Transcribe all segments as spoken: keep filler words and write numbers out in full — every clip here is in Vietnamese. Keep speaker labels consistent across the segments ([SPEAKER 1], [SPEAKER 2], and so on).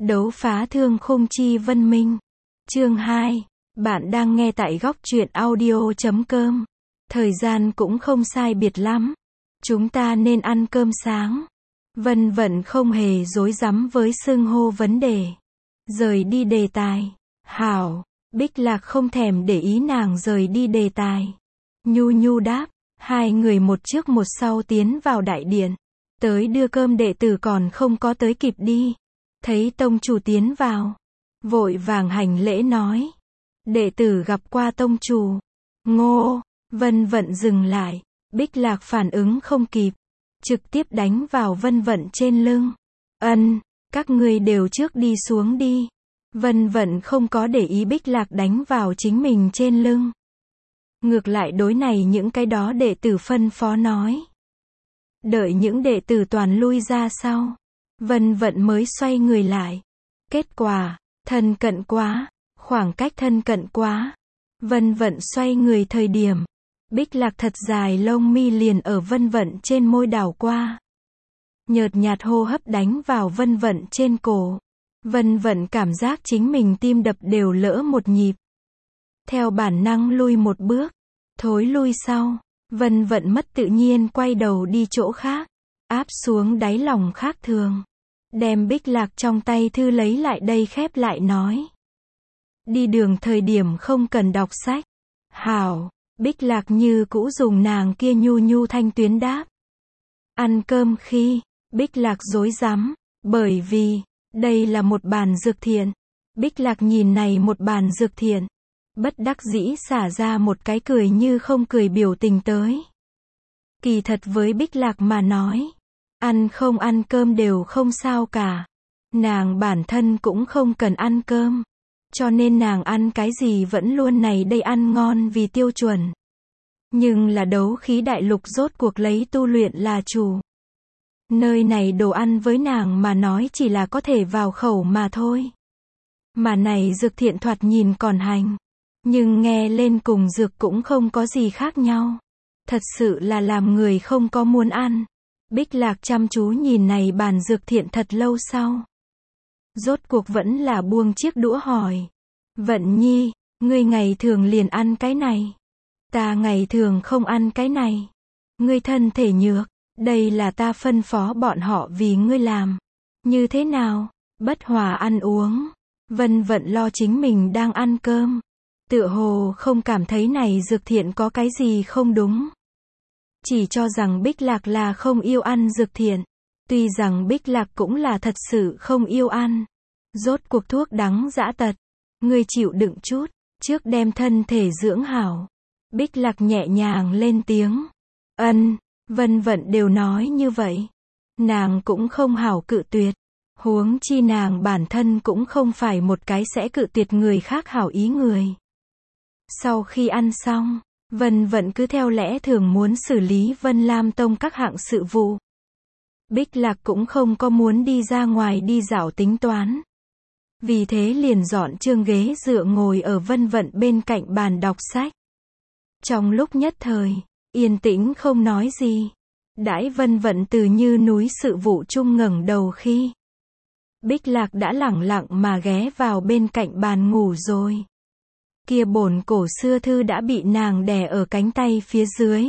[SPEAKER 1] Đấu phá thương khung chi vân minh. Chương hai. Bạn đang nghe tại góc truyện audio chấm com. Thời gian cũng không sai biệt lắm. Chúng ta nên ăn cơm sáng. Vân Vận không hề dối rắm với xưng hô vấn đề. Rời đi đề tài. Hảo. Bích Lạc không thèm để ý nàng rời đi đề tài. Nhu nhu đáp. Hai người một trước một sau tiến vào đại điện. Tới đưa cơm đệ tử còn không có tới kịp đi. Thấy tông chủ tiến vào. Vội vàng hành lễ nói. Đệ tử gặp qua tông chủ. Ngô. Vân Vận dừng lại. Bích Lạc phản ứng không kịp. Trực tiếp đánh vào Vân Vận trên lưng. Ân. Các ngươi đều trước đi xuống đi. Vân Vận không có để ý Bích Lạc đánh vào chính mình trên lưng. Ngược lại đối này những cái đó đệ tử phân phó nói. Đợi những đệ tử toàn lui ra sau. Vân Vận mới xoay người lại. Kết quả, thân cận quá, khoảng cách thân cận quá. Vân Vận xoay người thời điểm. Bích Lạc thật dài lông mi liền ở Vân Vận trên môi đảo qua. Nhợt nhạt hô hấp đánh vào Vân Vận trên cổ. Vân Vận cảm giác chính mình tim đập đều lỡ một nhịp. Theo bản năng lui một bước. Thối lui sau. Vân Vận mất tự nhiên quay đầu đi chỗ khác. Áp xuống đáy lòng khác thường. Đem Bích Lạc trong tay thư lấy lại đây khép lại nói. Đi đường thời điểm không cần đọc sách. Hảo. Bích Lạc như cũ dùng nàng kia nhu nhu thanh tuyến đáp. Ăn cơm khi. Bích Lạc rối rắm. Bởi vì. Đây là một bàn dược thiện. Bích Lạc nhìn này một bàn dược thiện. Bất đắc dĩ xả ra một cái cười như không cười biểu tình tới. Kỳ thật với Bích Lạc mà nói. Ăn không ăn cơm đều không sao cả. Nàng bản thân cũng không cần ăn cơm. Cho nên nàng ăn cái gì vẫn luôn này đây ăn ngon vì tiêu chuẩn. Nhưng là đấu khí đại lục rốt cuộc lấy tu luyện là chủ. Nơi này đồ ăn với nàng mà nói chỉ là có thể vào khẩu mà thôi. Mà này dược thiện thoạt nhìn còn hành. Nhưng nghe lên cùng dược cũng không có gì khác nhau. Thật sự là làm người không có muốn ăn. Bích Lạc chăm chú nhìn này bàn dược thiện thật lâu sau. Rốt cuộc vẫn là buông chiếc đũa hỏi. Vận Nhi, ngươi ngày thường liền ăn cái này. Ta ngày thường không ăn cái này. Ngươi thân thể nhược, đây là ta phân phó bọn họ vì ngươi làm. Như thế nào? Bất hòa ăn uống. Vân Vận lo chính mình đang ăn cơm. Tựa hồ không cảm thấy này dược thiện có cái gì không đúng. Chỉ cho rằng Bích Lạc là không yêu ăn dược thiện. Tuy rằng Bích Lạc cũng là thật sự không yêu ăn. Rốt cuộc thuốc đắng dã tật. Ngươi chịu đựng chút. Trước đem thân thể dưỡng hảo. Bích Lạc nhẹ nhàng lên tiếng. Ân. Vân Vận đều nói như vậy. Nàng cũng không hảo cự tuyệt. Huống chi nàng bản thân cũng không phải một cái sẽ cự tuyệt người khác hảo ý người. Sau khi ăn xong, Vân Vận cứ theo lẽ thường muốn xử lý Vân Lam Tông các hạng sự vụ. Bích Lạc cũng không có muốn đi ra ngoài đi dạo tính toán. Vì thế liền dọn chương ghế dựa ngồi ở Vân Vận bên cạnh bàn đọc sách. Trong lúc nhất thời, yên tĩnh không nói gì. Đãi Vân Vận từ như núi sự vụ chung ngẩng đầu khi. Bích Lạc đã lẳng lặng mà ghé vào bên cạnh bàn ngủ rồi. Kia bổn cổ xưa thư đã bị nàng đè ở cánh tay phía dưới.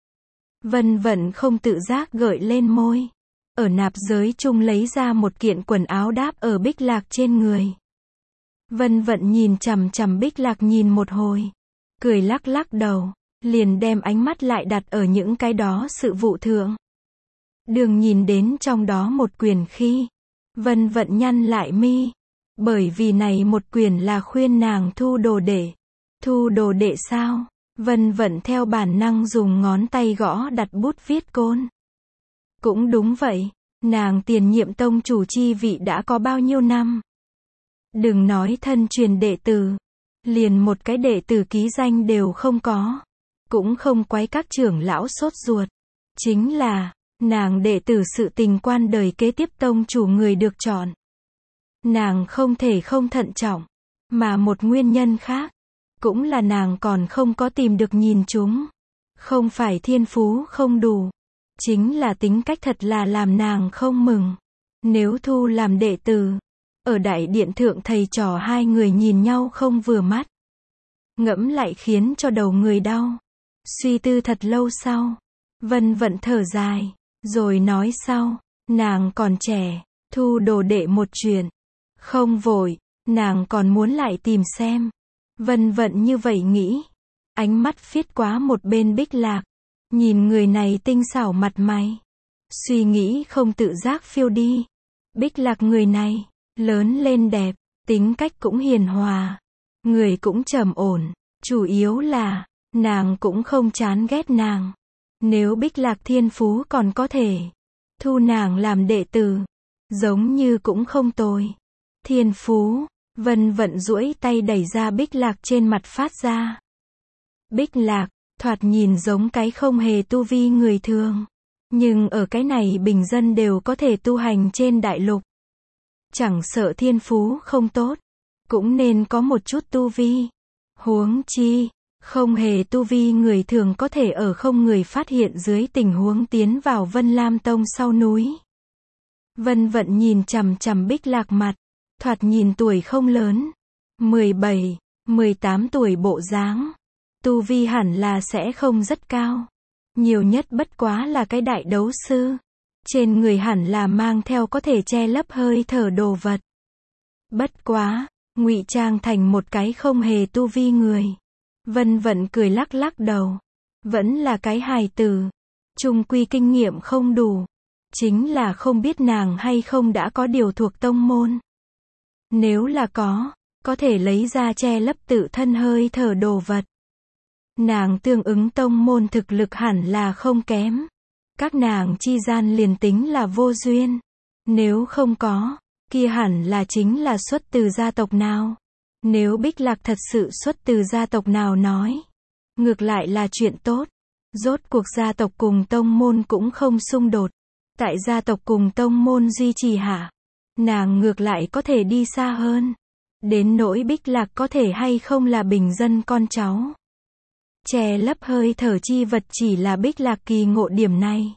[SPEAKER 1] Vân Vận không tự giác gợi lên môi. Ở nạp giới chung lấy ra một kiện quần áo đáp ở Bích Lạc trên người. Vân Vận nhìn chằm chằm Bích Lạc nhìn một hồi. Cười lắc lắc đầu. Liền đem ánh mắt lại đặt ở những cái đó sự vụ thượng. Đường nhìn đến trong đó một quyền khi. Vân Vận nhăn lại mi. Bởi vì này một quyền là khuyên nàng thu đồ đệ. Thu đồ đệ sao? Vân Vận theo bản năng dùng ngón tay gõ đặt bút viết côn. Cũng đúng vậy. Nàng tiền nhiệm tông chủ chi vị đã có bao nhiêu năm. Đừng nói thân truyền đệ tử. Liền một cái đệ tử ký danh đều không có. Cũng không quấy các trưởng lão sốt ruột. Chính là, nàng đệ tử sự tình quan đời kế tiếp tông chủ người được chọn. Nàng không thể không thận trọng. Mà một nguyên nhân khác. Cũng là nàng còn không có tìm được nhìn chúng. Không phải thiên phú không đủ. Chính là tính cách thật là làm nàng không mừng. Nếu thu làm đệ tử. Ở đại điện thượng thầy trò hai người nhìn nhau không vừa mắt. Ngẫm lại khiến cho đầu người đau. Suy tư thật lâu sau, Vân Vận thở dài, rồi nói sau, nàng còn trẻ, thu đồ đệ một chuyện. Không vội, nàng còn muốn lại tìm xem. Vân Vận như vậy nghĩ. Ánh mắt phiết quá một bên Bích Lạc. Nhìn người này tinh xảo mặt mày. Suy nghĩ không tự giác phiêu đi. Bích Lạc người này, lớn lên đẹp, tính cách cũng hiền hòa. Người cũng trầm ổn, chủ yếu là, nàng cũng không chán ghét nàng. Nếu Bích Lạc thiên phú còn có thể, thu nàng làm đệ tử, giống như cũng không tồi. Thiên phú, Vân Vận duỗi tay đẩy ra Bích Lạc trên mặt phát ra. Bích Lạc, thoạt nhìn giống cái không hề tu vi người thường. Nhưng ở cái này bình dân đều có thể tu hành trên đại lục. Chẳng sợ thiên phú không tốt, cũng nên có một chút tu vi. Huống chi, không hề tu vi người thường có thể ở không người phát hiện dưới tình huống tiến vào Vân Lam Tông sau núi. Vân Vận nhìn chằm chằm Bích Lạc mặt, thoạt nhìn tuổi không lớn, mười bảy, mười tám tuổi bộ dáng. Tu vi hẳn là sẽ không rất cao. Nhiều nhất bất quá là cái đại đấu sư. Trên người hẳn là mang theo có thể che lấp hơi thở đồ vật. Bất quá, ngụy trang thành một cái không hề tu vi người. Vân Vận cười lắc lắc đầu. Vẫn là cái hài tử. Chung quy kinh nghiệm không đủ. Chính là không biết nàng hay không đã có điều thuộc tông môn. Nếu là có, có thể lấy ra che lấp tự thân hơi thở đồ vật. Nàng tương ứng tông môn thực lực hẳn là không kém. Các nàng chi gian liền tính là vô duyên. Nếu không có, kia hẳn là chính là xuất từ gia tộc nào. Nếu Bích Lạc thật sự xuất từ gia tộc nào nói. Ngược lại là chuyện tốt. Rốt cuộc gia tộc cùng tông môn cũng không xung đột. Tại gia tộc cùng tông môn duy trì hạ, nàng ngược lại có thể đi xa hơn. Đến nỗi Bích Lạc có thể hay không là bình dân con cháu. Che lấp hơi thở chi vật chỉ là Bích Lạc kỳ ngộ điểm này.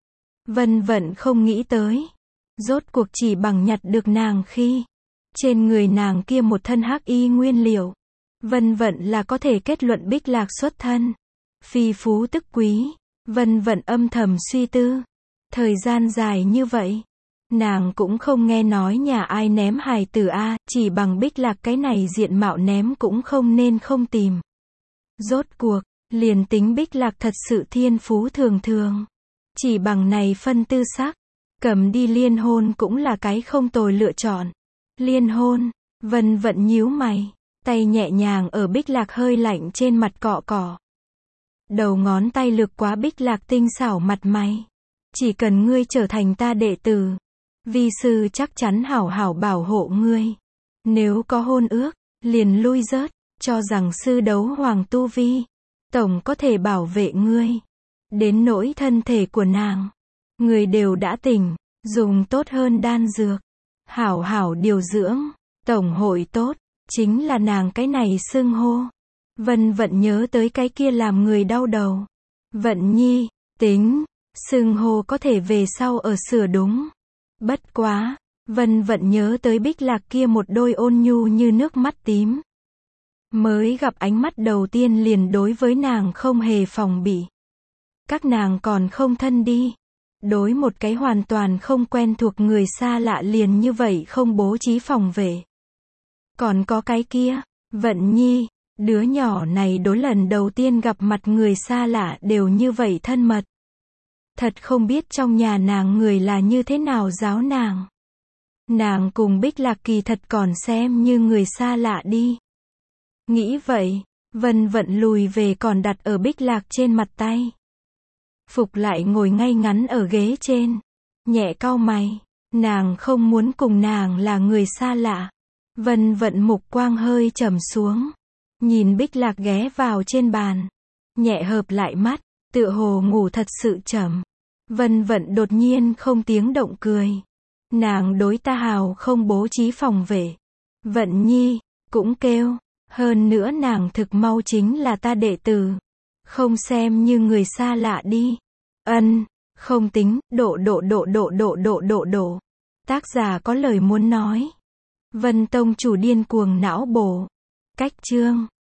[SPEAKER 1] Vân Vận không nghĩ tới. Rốt cuộc chỉ bằng nhặt được nàng khi trên người nàng kia một thân hắc y nguyên liệu. Vân Vận là có thể kết luận Bích Lạc xuất thân phi phú tức quý. Vân Vận âm thầm suy tư. Thời gian dài như vậy, nàng cũng không nghe nói nhà ai ném hài tử a, chỉ bằng Bích Lạc cái này diện mạo ném cũng không nên không tìm. Rốt cuộc, liền tính Bích Lạc thật sự thiên phú thường thường. Chỉ bằng này phân tư sắc, cầm đi liên hôn cũng là cái không tồi lựa chọn. Liên hôn, Vân Vận nhíu mày, tay nhẹ nhàng ở Bích Lạc hơi lạnh trên mặt cọ cọ. Đầu ngón tay lược quá Bích Lạc tinh xảo mặt mày. Chỉ cần ngươi trở thành ta đệ tử, vi sư chắc chắn hảo hảo bảo hộ ngươi. Nếu có hôn ước, liền lui rớt, cho rằng sư đấu hoàng tu vi, tổng có thể bảo vệ ngươi. Đến nỗi thân thể của nàng, người đều đã tỉnh, dùng tốt hơn đan dược, hảo hảo điều dưỡng, tổng hội tốt, chính là nàng cái này xưng hô. Vân Vận nhớ tới cái kia làm người đau đầu. Vận Nhi, tính, xưng hô có thể về sau ở sửa đúng. Bất quá, Vân Vận nhớ tới Bích Lạc kia một đôi ôn nhu như nước mắt tím. Mới gặp ánh mắt đầu tiên liền đối với nàng không hề phòng bị. Các nàng còn không thân đi. Đối một cái hoàn toàn không quen thuộc người xa lạ liền như vậy không bố trí phòng vệ. Còn có cái kia, Vận Nhi, đứa nhỏ này đối lần đầu tiên gặp mặt người xa lạ đều như vậy thân mật. Thật không biết trong nhà nàng người là như thế nào giáo nàng. Nàng cùng Bích Lạc kỳ thật còn xem như người xa lạ đi. Nghĩ vậy, Vân Vận lùi về còn đặt ở Bích Lạc trên mặt tay. Phục lại ngồi ngay ngắn ở ghế trên. Nhẹ cau mày. Nàng không muốn cùng nàng là người xa lạ. Vân Vận mục quang hơi trầm xuống. Nhìn Bích Lạc ghé vào trên bàn. Nhẹ hợp lại mắt. Tựa hồ ngủ thật sự chậm. Vân Vận đột nhiên không tiếng động cười. Nàng đối ta hào không bố trí phòng vệ. Vận Nhi, cũng kêu. Hơn nữa nàng thực mau chính là ta đệ tử. Không xem như người xa lạ đi. Ân, không tính, độ độ độ độ độ độ độ độ. Tác giả có lời muốn nói. Vân tông chủ điên cuồng não bổ. Cách chương